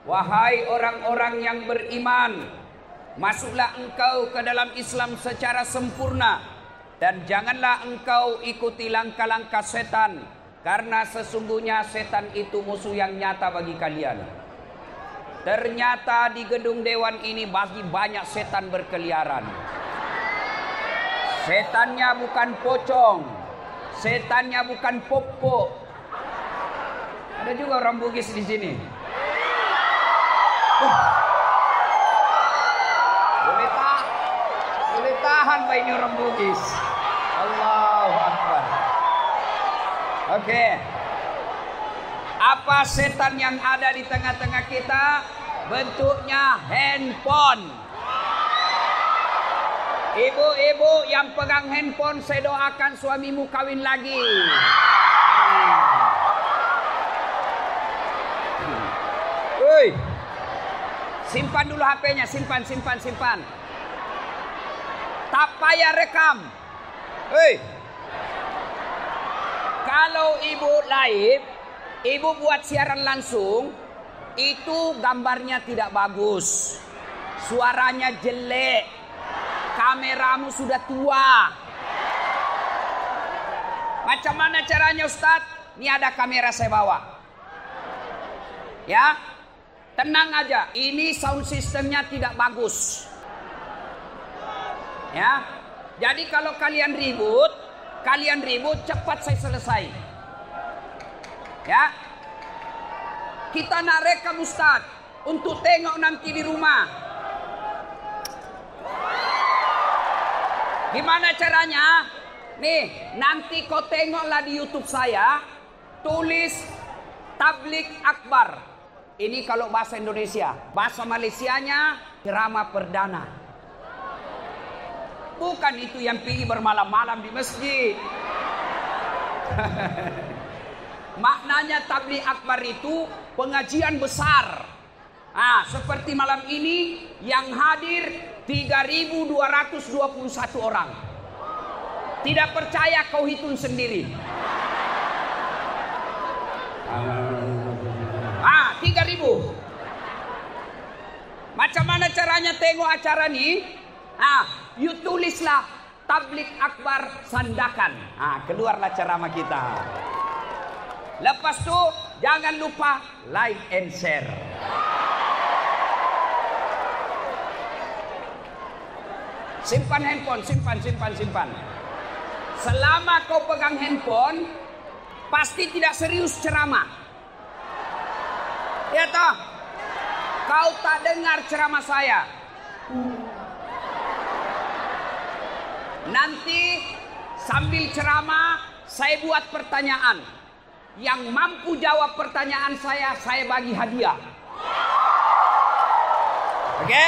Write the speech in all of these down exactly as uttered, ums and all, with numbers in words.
Wahai orang-orang yang beriman, masuklah engkau ke dalam Islam secara sempurna, dan janganlah engkau ikuti langkah-langkah setan, karena sesungguhnya setan itu musuh yang nyata bagi kalian. Ternyata di gedung dewan ini masih banyak setan berkeliaran. Setannya bukan pocong, setannya bukan popo. Ada juga orang Bugis di sini. Uh. Boleh tak? Boleh tahan Pak ini orang Bugis. Allahu Akbar. Oke. Okay. Apa setan yang ada di tengah-tengah kita? Bentuknya handphone. Ibu-ibu yang pegang handphone, saya doakan suamimu kawin lagi. Woi. Simpan dulu H P-nya, simpan, simpan, simpan. Tak payah rekam. Hei. Kalau ibu live, ibu buat siaran langsung, itu gambarnya tidak bagus. Suaranya jelek. Kameramu sudah tua. Macam mana caranya Ustadz? Ini ada kamera saya bawa. Ya. Tenang aja, ini sound systemnya tidak bagus. Ya. Jadi kalau kalian ribut, kalian ribut cepat saya selesai. Ya. Kita nak rekam Ustaz untuk tengok nanti di rumah. Gimana caranya? Nih, nanti kau tengoklah di YouTube saya, tulis Tabligh Akbar. Ini kalau bahasa Indonesia. Bahasa Malaysianya ceramah perdana. Bukan itu yang pergi bermalam-malam di masjid. Maknanya Tabligh Akbar itu pengajian besar. Ah, seperti malam ini yang hadir tiga ribu dua ratus dua puluh satu orang. Tidak percaya kau hitung sendiri. Ah, tiga ribu. Macam mana caranya tengok acara ini? Ah, you tulislah Tabligh Akbar Sandakan. Ah, keluarlah ceramah kita. Lepas tu jangan lupa like and share. Simpan handphone, simpan, simpan, simpan. Selama kau pegang handphone, pasti tidak serius ceramah. Ya toh, kau tak dengar ceramah saya. Nanti sambil ceramah saya buat pertanyaan. Yang mampu jawab pertanyaan saya, saya bagi hadiah. Oke? Okay?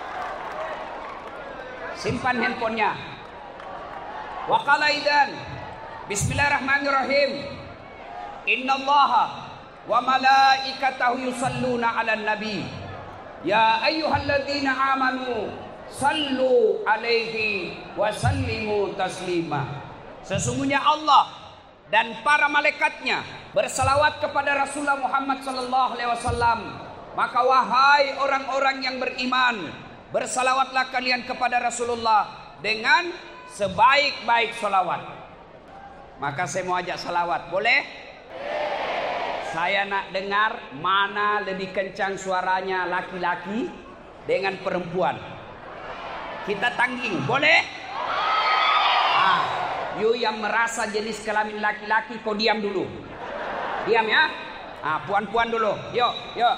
Simpan handphonenya. Wa qala idzan Bismillahirrahmanirrahim. Innallaha wa malaikatahu yusalluna 'alan nabi ya ayyuhalladzina amanu sallu 'alaihi wa sallimu taslima. Sesungguhnya Allah dan para malaikatnya bersalawat kepada Rasulullah Muhammad sallallahu alaihi wasallam. Maka wahai orang-orang yang beriman, bersalawatlah kalian kepada Rasulullah dengan sebaik-baik salawat. Maka saya mau ajak salawat, boleh? Saya nak dengar mana lebih kencang suaranya laki-laki dengan perempuan. Kita tanding, boleh? Ah, you yang merasa jenis kelamin laki-laki, kau diam dulu. Diam ya. Ah, puan-puan dulu. Yuk, yuk.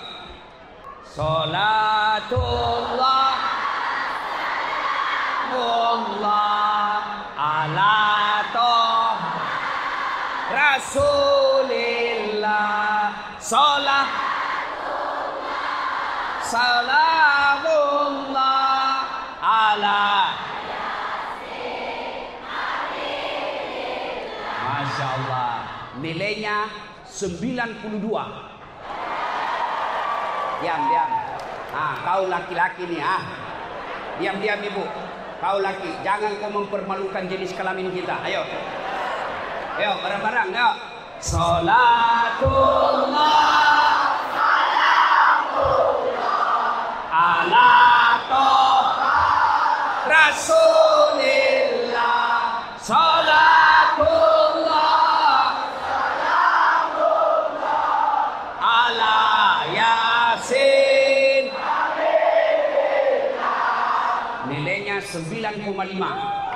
Salatullah Allah ala toh Rasulillah salat salamullah ala. Masya Allah, nilainya sembilan puluh dua. Diam, diam. Ah, kau laki-laki nih, ah. Diam, diam ibu. Kau laki, jangan kau mempermalukan jenis kelamin kita. Ayo. Ayo, bareng-bareng, yuk. Salatullah, salamullah sembilan koma lima.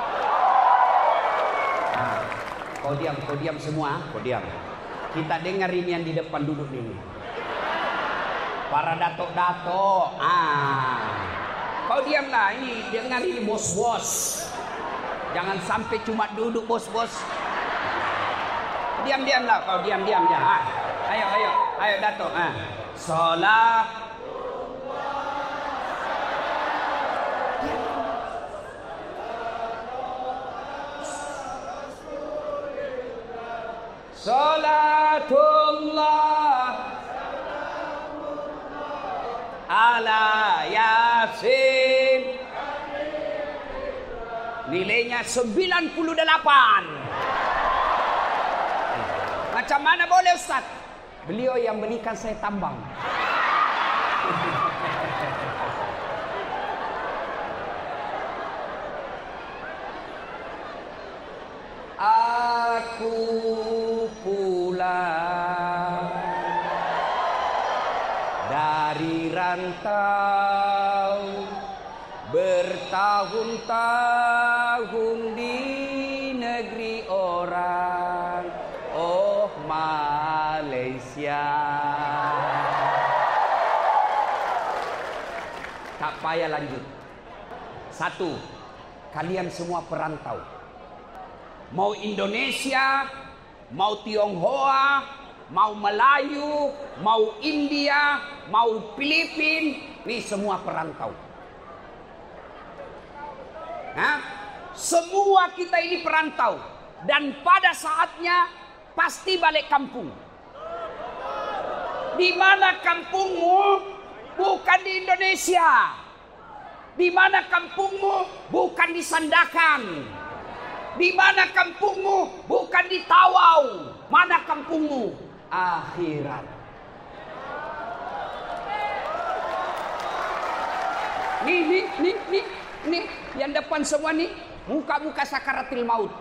Nah, kau diam, kau diam semua, kau diam. Kita dengar ini yang di depan duduk ini. Para dato-dato. Ah. Kau diamlah, ini dengar ini bos-bos. Jangan sampai cuma duduk bos-bos. Diam-diamlah, kau diam-diam ya. Ah. Ayo, ayo, ayo dato. Ah. Salat. Salatullah ala Yasin. Nilainya sembilan puluh delapan. Macam mana boleh Ustaz? Beliau yang belikan saya tambang. Aku pulang dari rantau bertahun-tahun di negeri orang, oh Malaysia. Tak payah lanjut. Satu, kalian semua perantau. Mau Indonesia, mau Tionghoa, mau Melayu, mau India, mau Filipina, ini semua perantau. Nah, semua kita ini perantau. Dan pada saatnya pasti balik kampung. Di mana kampungmu? Bukan di Indonesia. Di mana kampungmu? Bukan di Sandakan. Di mana kampungmu? Bukan di Tawau. Mana kampungmu? Akhirat. Nih, nih, nih, nih, nih, yang depan semua nih, muka-muka sakaratil maut.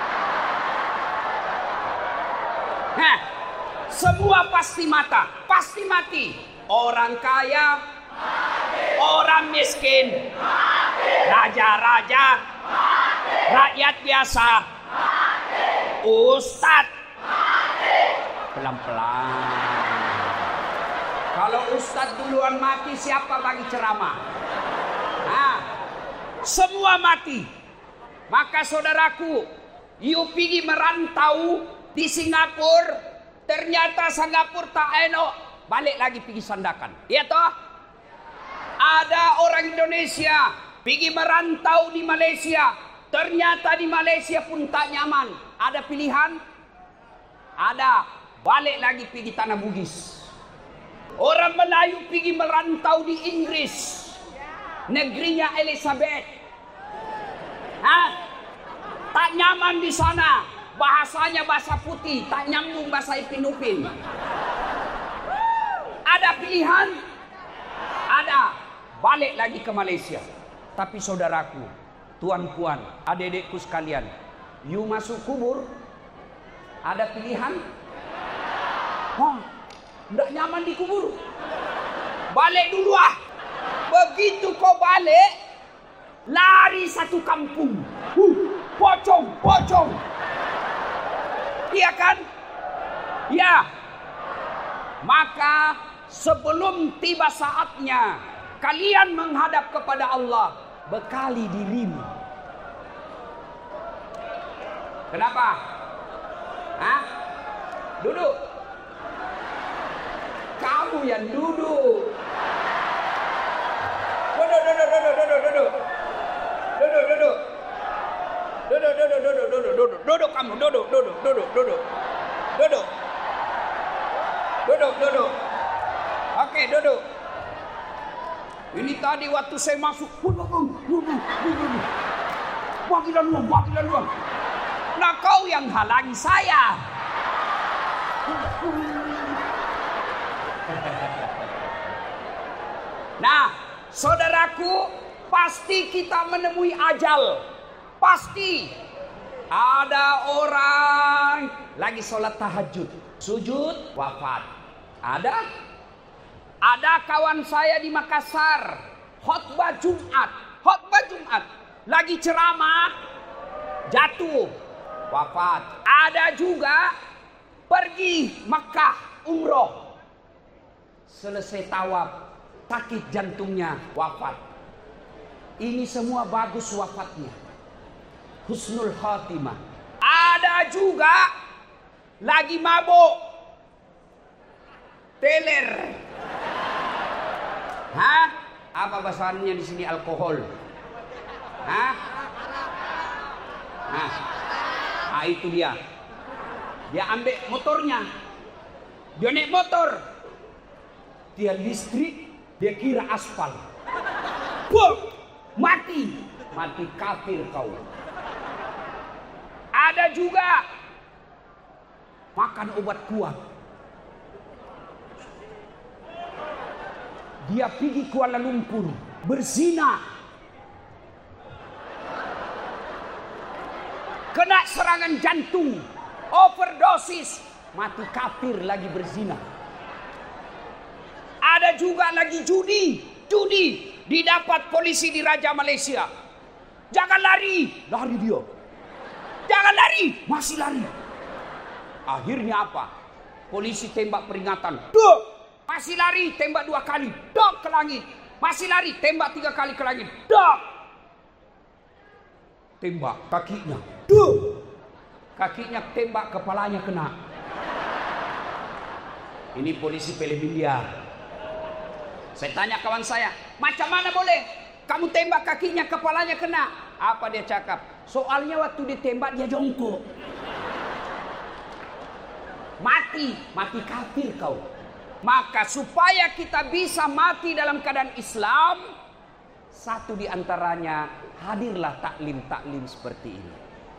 Nah, semua pasti mata, pasti mati. Orang kaya, mati. Orang miskin, raja-raja, rakyat biasa, mati. Ustadz, mati. Pelan-pelan. Kalau ustadz duluan mati, siapa bagi ceramah? Nah, semua mati. Maka saudaraku, you pergi merantau di Singapura, ternyata Singapura tak enak, balik lagi pergi Sandakan. Iya toh? Ada orang Indonesia pergi merantau di Malaysia, ternyata di Malaysia pun tak nyaman. Ada pilihan? Ada. Balik lagi pergi Tanah Bugis. Orang Melayu pergi merantau di Inggris, negerinya Elizabeth. Hah? Tak nyaman di sana. Bahasanya bahasa putih, tak nyambung bahasa Ipin-Upin. Ada pilihan? Ada. Balik lagi ke Malaysia. Tapi saudaraku, tuan-puan, adik-adikku sekalian, you masuk kubur, ada pilihan? Oh, tidak nyaman di kubur. Balik dulu ah. Begitu kau balik, lari satu kampung. Huh, pocong, pocong. Iya kan? Ya. Maka sebelum tiba saatnya kalian menghadap kepada Allah, bekali dirimu. Kenapa? Hah? Duduk. Kamu yang duduk. Duduk, duduk, duduk, duduk, duduk. Duduk, duduk. Duduk, duduk, duduk, duduk, duduk. Duduk kamu, duduk, duduk, duduk, duduk. Duduk. Duduk, duduk. Oke, duduk. Ini tadi waktu saya masuk, bagilah luang, bagilah luang. Nah kau yang halangi saya. Nah, saudaraku, pasti kita menemui ajal. Pasti ada orang lagi sholat tahajud, sujud, wafat. Ada? Ada kawan saya di Makassar, khotbah Jumat, khotbah Jumat. lagi ceramah, jatuh, wafat. Ada juga pergi Makkah umroh, selesai tawaf, sakit jantungnya, wafat. Ini semua bagus wafatnya, husnul khatimah. Ada juga lagi mabuk, teler. Hah? Apa bahasanya di sini alkohol? Hah? Nah, ah, itu dia. Dia ambil motornya, dia naik motor, dia listrik, dia kira aspal. Bum, mati, mati kafir kau. Ada juga makan obat kuat. Dia pergi Kuala Lumpur, berzina. Kena serangan jantung, overdosis, mati kafir lagi berzina. Ada juga lagi judi, judi didapat polisi di Raja Malaysia. Jangan lari, lari dia. Jangan lari, masih lari. Akhirnya apa? Polisi tembak peringatan. Duh, masih lari, tembak dua kali. Dok ke langit. Masih lari, tembak tiga kali ke langit. Dok. Tembak kakinya. Duh. Kakinya tembak, kepalanya kena. Ini polisi film India. Saya tanya kawan saya, macam mana boleh kamu tembak kakinya, kepalanya kena? Apa dia cakap? Soalnya waktu ditembak dia jongkok. Mati, mati kafir kau. Maka supaya kita bisa mati dalam keadaan Islam, satu di antaranya hadirlah taklim-taklim seperti ini.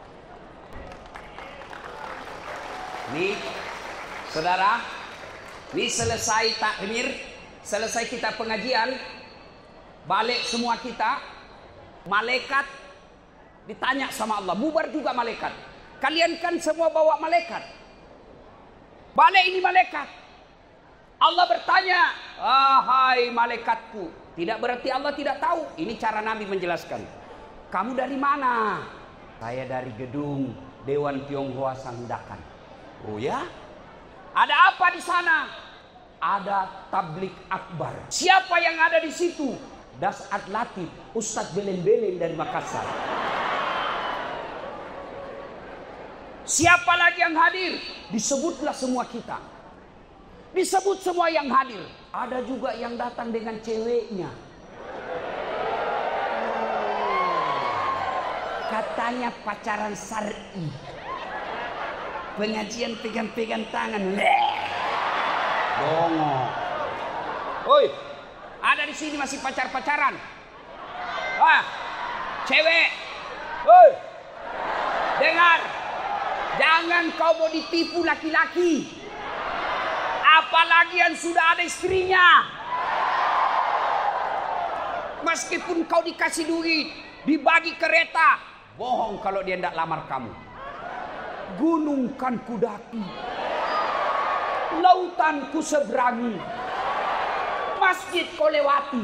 Nih, saudara, nih selesai takmir, selesai kita pengajian, balik semua kita, malaikat ditanya sama Allah, bubar juga malaikat. Kalian kan semua bawa malaikat. Balik ini malaikat. Allah bertanya, "Wahai malaikatku." Tidak berarti Allah tidak tahu. Ini cara Nabi menjelaskan. Kamu dari mana? Saya dari gedung Dewan Tionghoa Sandakan. Oh ya? Ada apa di sana? Ada tablik akbar. Siapa yang ada di situ? Dasat Latif, Ustadz Beleng-Beleng dari Makassar. Siapa lagi yang hadir? Disebutlah semua kita. Disebut semua yang hadir. Ada juga yang datang dengan ceweknya. Katanya pacaran syar'i. Pengajian pegang-pegang tangan. Dongo. Oi, ada di sini masih pacar-pacaran. Wah, cewek. Oi, dengar. Jangan kau mau ditipu laki-laki. Apalagi yang sudah ada istrinya. Meskipun kau dikasih duit, dibagi kereta, bohong kalau dia tidak lamar kamu. Gunung kan kudaki, lautan ku seberangi, masjid kau lewati.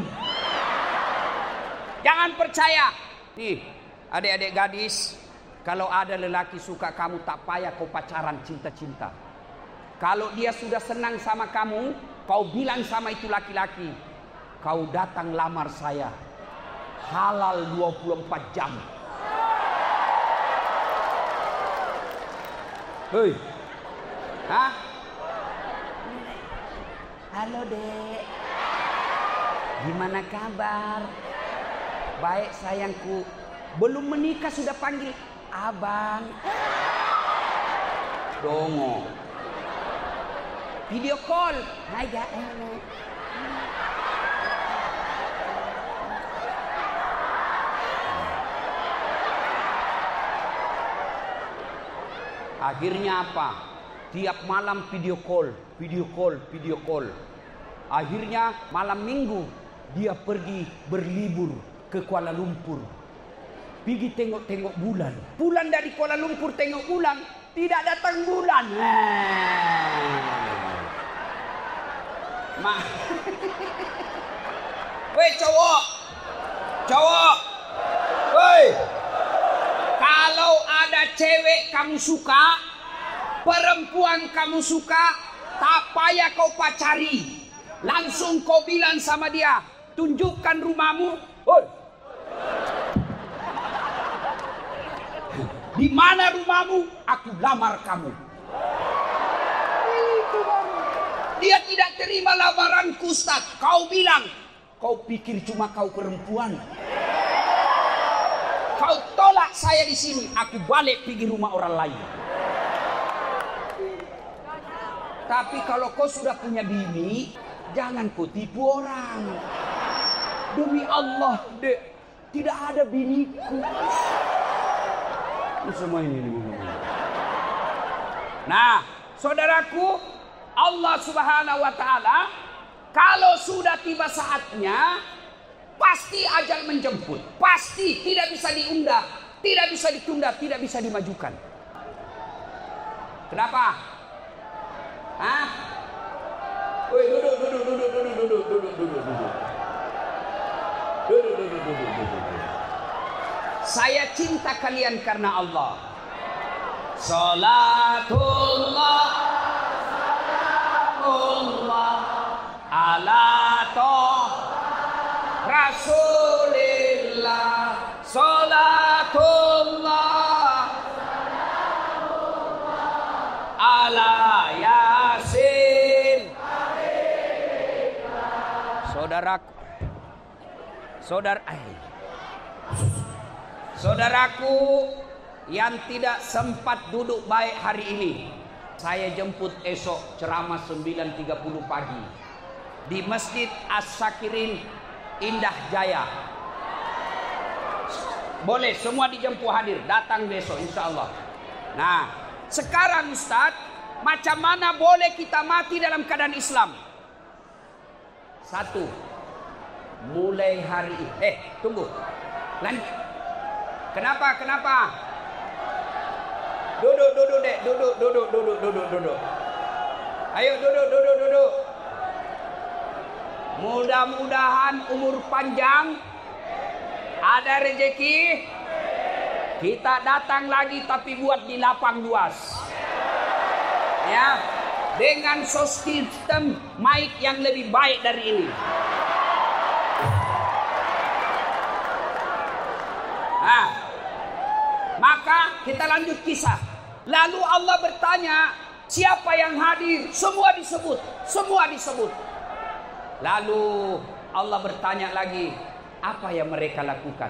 Jangan percaya. Nih, adik-adik gadis, kalau ada lelaki suka kamu, tak payah kau pacaran cinta-cinta. Kalau dia sudah senang sama kamu, kau bilang sama itu laki-laki, kau datang lamar saya, halal dua puluh empat jam. Hei, hah? Halo dek, gimana kabar? Baik sayangku, belum menikah sudah panggil abang. Dongo. Video call. Hai gak? Akhirnya apa? Tiap malam video call, video call, video call. Akhirnya malam minggu dia pergi berlibur ke Kuala Lumpur. Pergi tengok-tengok bulan. Bulan dari Kuala Lumpur tengok bulan, tidak datang bulan. Ma. Weh cowok. Cowok. Woi. cewek kamu suka, perempuan kamu suka, tak payah kau pacari. Langsung kau bilang sama dia, tunjukkan rumahmu. Hoi. Di mana rumahmu? Aku lamar kamu. Dia tidak terima lamaranku, Ustaz. Kau bilang, kau pikir cuma kau perempuan. Kau tolak saya di sini, aku balik pergi rumah orang lain. Tapi kalau kau sudah punya bini, jangan kau tipu orang. Demi Allah, Dek, tidak ada biniku. Semua ini. Nah, saudaraku, Allah Subhanahu wa taala kalau sudah tiba saatnya pasti ajal menjemput. Pasti tidak bisa diunda, tidak bisa ditunda, tidak bisa dimajukan. Kenapa? Hah? Woi, duduk, duduk, duduk, duduk, duduk, duduk, duduk, duduk. Duduk, duduk, duduk, duduk. Saya cinta kalian karena Allah. Salatullah salamullah ala toh Rasulillah. Salatullah ala Yasin. Saudaraku, saudara, saudaraku yang tidak sempat duduk baik hari ini, saya jemput esok ceramah sembilan tiga puluh pagi di Masjid As-Sakirin Indah Jaya. Boleh semua dijemput hadir, datang besok insya Allah. Nah, sekarang Ustaz, macam mana boleh kita mati dalam keadaan Islam? Satu, mulai hari ini. Eh, tunggu. Lanjut. Kenapa? Kenapa? Duduk, duduk, Dek. Duduk, duduk, duduk, duduk, duduk. Ayo duduk, duduk, duduk. Mudah-mudahan umur panjang, ada rezeki. Kita datang lagi tapi buat di lapang luas. Ya, dengan sistem mic yang lebih baik dari ini. Nah, maka kita lanjut kisah. Lalu Allah bertanya, siapa yang hadir? Semua disebut, semua disebut. Lalu Allah bertanya lagi, apa yang mereka lakukan?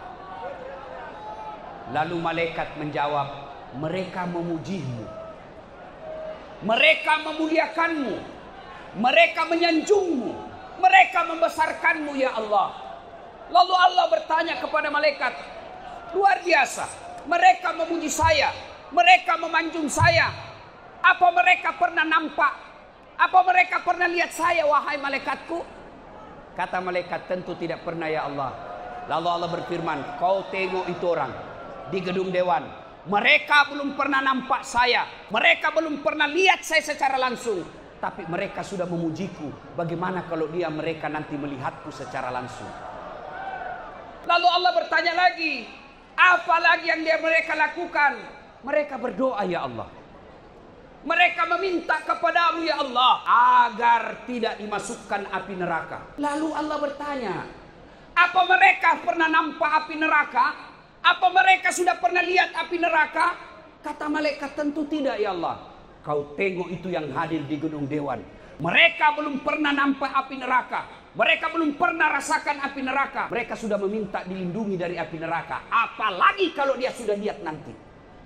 Lalu malaikat menjawab, mereka memujimu, mereka memuliakanmu, mereka menyanjungmu, mereka membesarkanmu ya Allah. Lalu Allah bertanya kepada malaikat, luar biasa, mereka memuji saya, mereka memanjung saya. Apa mereka pernah nampak? Apa mereka pernah lihat saya, wahai malaikatku? Kata malaikat, tentu tidak pernah ya Allah. Lalu Allah berfirman, kau tengok itu orang di gedung dewan. Mereka belum pernah nampak saya, mereka belum pernah lihat saya secara langsung, tapi mereka sudah memujiku. Bagaimana kalau dia mereka nanti melihatku secara langsung? Lalu Allah bertanya lagi, apa lagi yang dia mereka lakukan? Mereka berdoa ya Allah, mereka meminta kepadamu ya Allah agar tidak dimasukkan api neraka. Lalu Allah bertanya, apa mereka pernah nampak api neraka? Apa mereka sudah pernah lihat api neraka? Kata malaikat, tentu tidak ya Allah. Kau tengok itu yang hadir di gedung dewan. Mereka belum pernah nampak api neraka. Mereka belum pernah rasakan api neraka. Mereka sudah meminta dilindungi dari api neraka. Apalagi kalau dia sudah lihat nanti.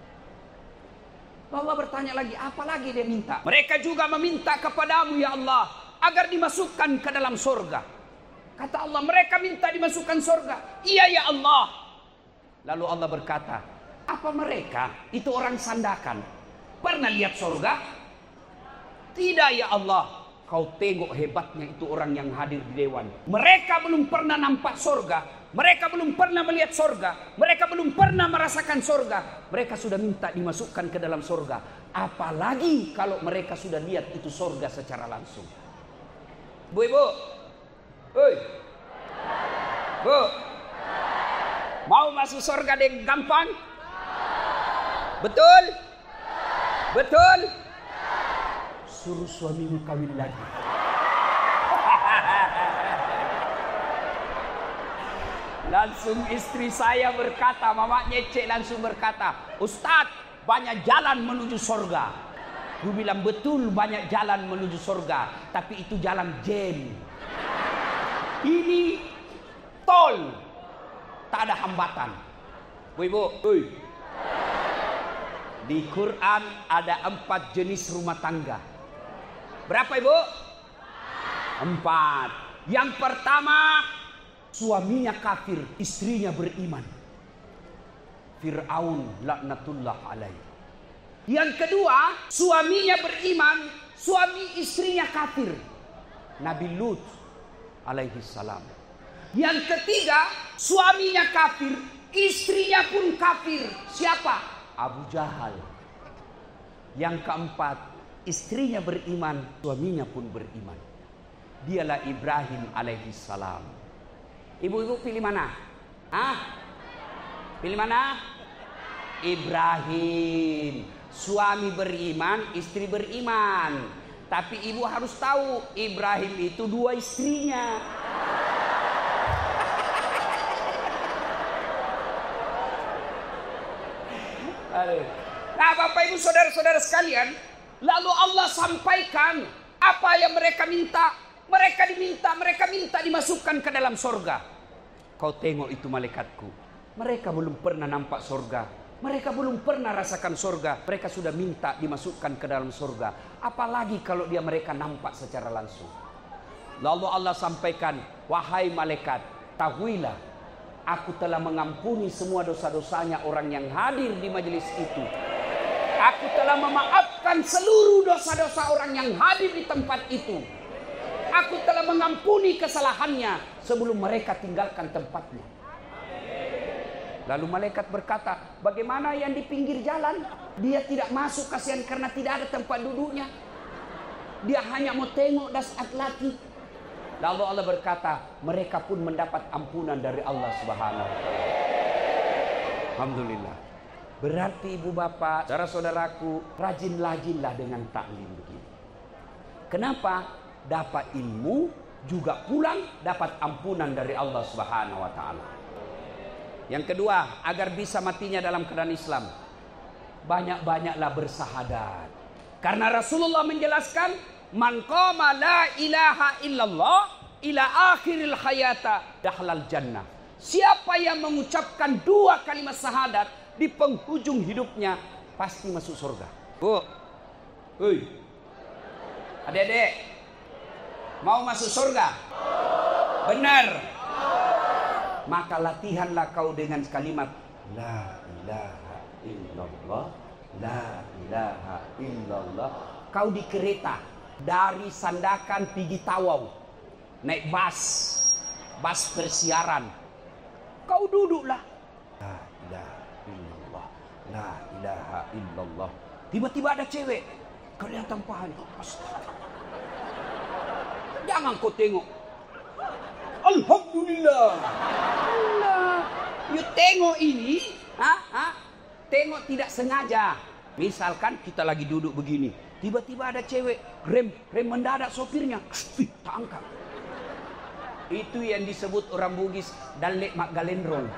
Allah bertanya lagi, apa lagi dia minta? Mereka juga meminta kepadamu ya Allah agar dimasukkan ke dalam surga. Kata Allah, mereka minta dimasukkan surga. Iya ya Allah. Lalu Allah berkata, apa mereka itu orang sandakan pernah lihat surga? Tidak ya Allah. Kau tengok hebatnya itu orang yang hadir di dewan. Mereka belum pernah nampak surga. Mereka belum pernah melihat surga. Mereka belum pernah merasakan surga. Mereka sudah minta dimasukkan ke dalam surga. Apalagi kalau mereka sudah lihat itu surga secara langsung. Bu, ibu. Hoi. Bu. Mau masuk surga dengan gampang? Betul? Betul? Suruh suamimu kawin lagi. Langsung istri saya berkata, Mama Nyece langsung berkata, Ustadz, banyak jalan menuju surga. Gue bilang, betul banyak jalan menuju surga, tapi itu jalan jam. Ini tol, tak ada hambatan. Bu Ibu, uy. Di Quran ada empat jenis rumah tangga. Berapa Ibu? Empat. Yang pertama, suaminya kafir, istrinya beriman. Fir'aun laknatullah alaih. Yang kedua, suaminya beriman, suami istrinya kafir. Nabi Lut alaihi salam. Yang ketiga, suaminya kafir, istrinya pun kafir. Siapa? Abu Jahal. Yang keempat, istrinya beriman, suaminya pun beriman. Dialah Ibrahim alaihi salam. Ibu-ibu pilih mana? Ah? Pilih mana? Ibrahim. Suami beriman, istri beriman. Tapi ibu harus tahu, Ibrahim itu dua istrinya. Nah, Bapak Ibu saudara-saudara sekalian, lalu Allah sampaikan apa yang mereka minta. Mereka diminta, mereka minta dimasukkan ke dalam surga. Kau tengok itu malaikatku. Mereka belum pernah nampak surga. Mereka belum pernah rasakan surga. Mereka sudah minta dimasukkan ke dalam surga. Apalagi kalau dia mereka nampak secara langsung. Lalu Allah sampaikan, wahai malaikat, tahuilah, aku telah mengampuni semua dosa-dosanya orang yang hadir di majelis itu. Aku telah memaafkan seluruh dosa-dosa orang yang hadir di tempat itu. Aku telah mengampuni kesalahannya sebelum mereka tinggalkan tempatnya. Lalu malaikat berkata, bagaimana yang di pinggir jalan? Dia tidak masuk, kasihan karena tidak ada tempat duduknya. Dia hanya mau tengok dasar laki. Lalu Allah berkata, mereka pun mendapat ampunan dari Allah Subhanahu wa taala. Alhamdulillah. Berarti ibu bapak, saudara-saudaraku, rajin-rajinlah dengan taklim begini. Kenapa? Dapat ilmu, juga pulang dapat ampunan dari Allah Subhanahu wa taala. Yang kedua, agar bisa matinya dalam keadaan Islam, banyak-banyaklah bersahadat. Karena Rasulullah menjelaskan, man qama la ilaha illallah ila akhiril hayata dahlal jannah. Siapa yang mengucapkan dua kalimat syahadat di penghujung hidupnya pasti masuk surga. Bu, hei, adik-adik, mau masuk surga? Benar. Maka latihanlah kau dengan kalimat la ilaha illallah, la ilaha illallah. Kau di kereta dari Sandakan pergi Tawau, naik bus, bus persiaran. Kau duduklah. La ilaha illallah, la ilaha illallah. Tiba-tiba ada cewek kelihatan pahanya. Astaga. Jangan kau tengok. Alhamdulillah. Allah. You tengok ini, ha? Ha? Tengok tidak sengaja. Misalkan kita lagi duduk begini, tiba-tiba ada cewek rem rem mendadak sopirnya, Ih, tak angkat. Itu yang disebut orang Bugis dalek mak galendron.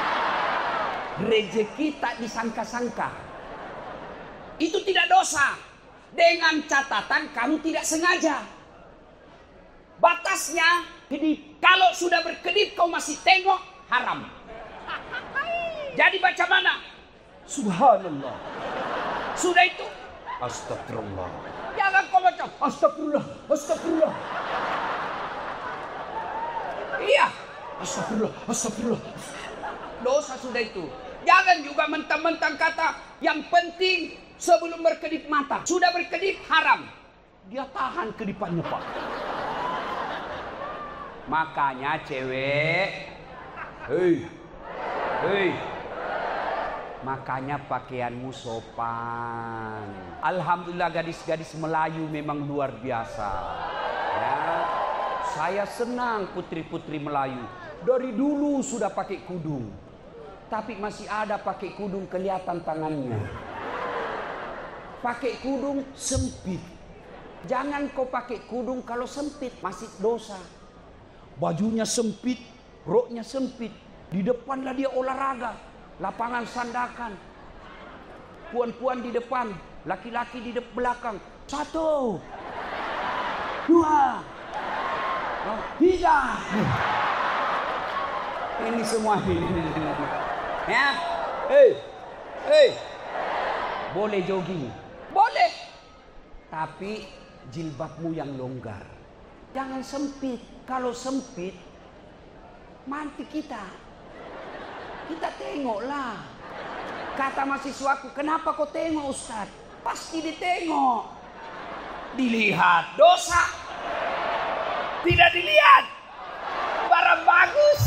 Rezeki tak disangka-sangka. Itu tidak dosa, dengan catatan kamu tidak sengaja. Batasnya, jadi kalau sudah berkedip kau masih tengok, haram. Jadi baca mana? Subhanallah. Sudah itu, astagfirullah. Jangan kau baca astagfirullah, astagfirullah. Iya, astagfirullah, astagfirullah. Dosa sudah itu. Jangan juga mentang-mentang kata yang penting sebelum berkedip mata. Sudah berkedip haram. Dia tahan kedipannya, Pak. Makanya cewek, hei, hei, makanya pakaianmu sopan. Alhamdulillah gadis-gadis Melayu memang luar biasa. Ya, saya senang putri-putri Melayu. Dari dulu sudah pakai kudung, tapi masih ada pakai kudung kelihatan tangannya. pakai kudung sempit. Jangan kau pakai kudung kalau sempit, masih dosa. Bajunya sempit, roknya sempit. Di depanlah dia olahraga, lapangan sandakan. Puan-puan di depan, laki-laki di de- belakang. Satu, dua, oh, tiga. Ini semua ini. Ya, hei, hei, boleh jogging, boleh. Tapi jilbabmu yang longgar. Jangan sempit. Kalau sempit, mati kita. Kita tengoklah. Kata mahasiswaku, kenapa kau tengok Ustaz? Pasti ditengok. Dilihat dosa. Tidak dilihat barang bagus.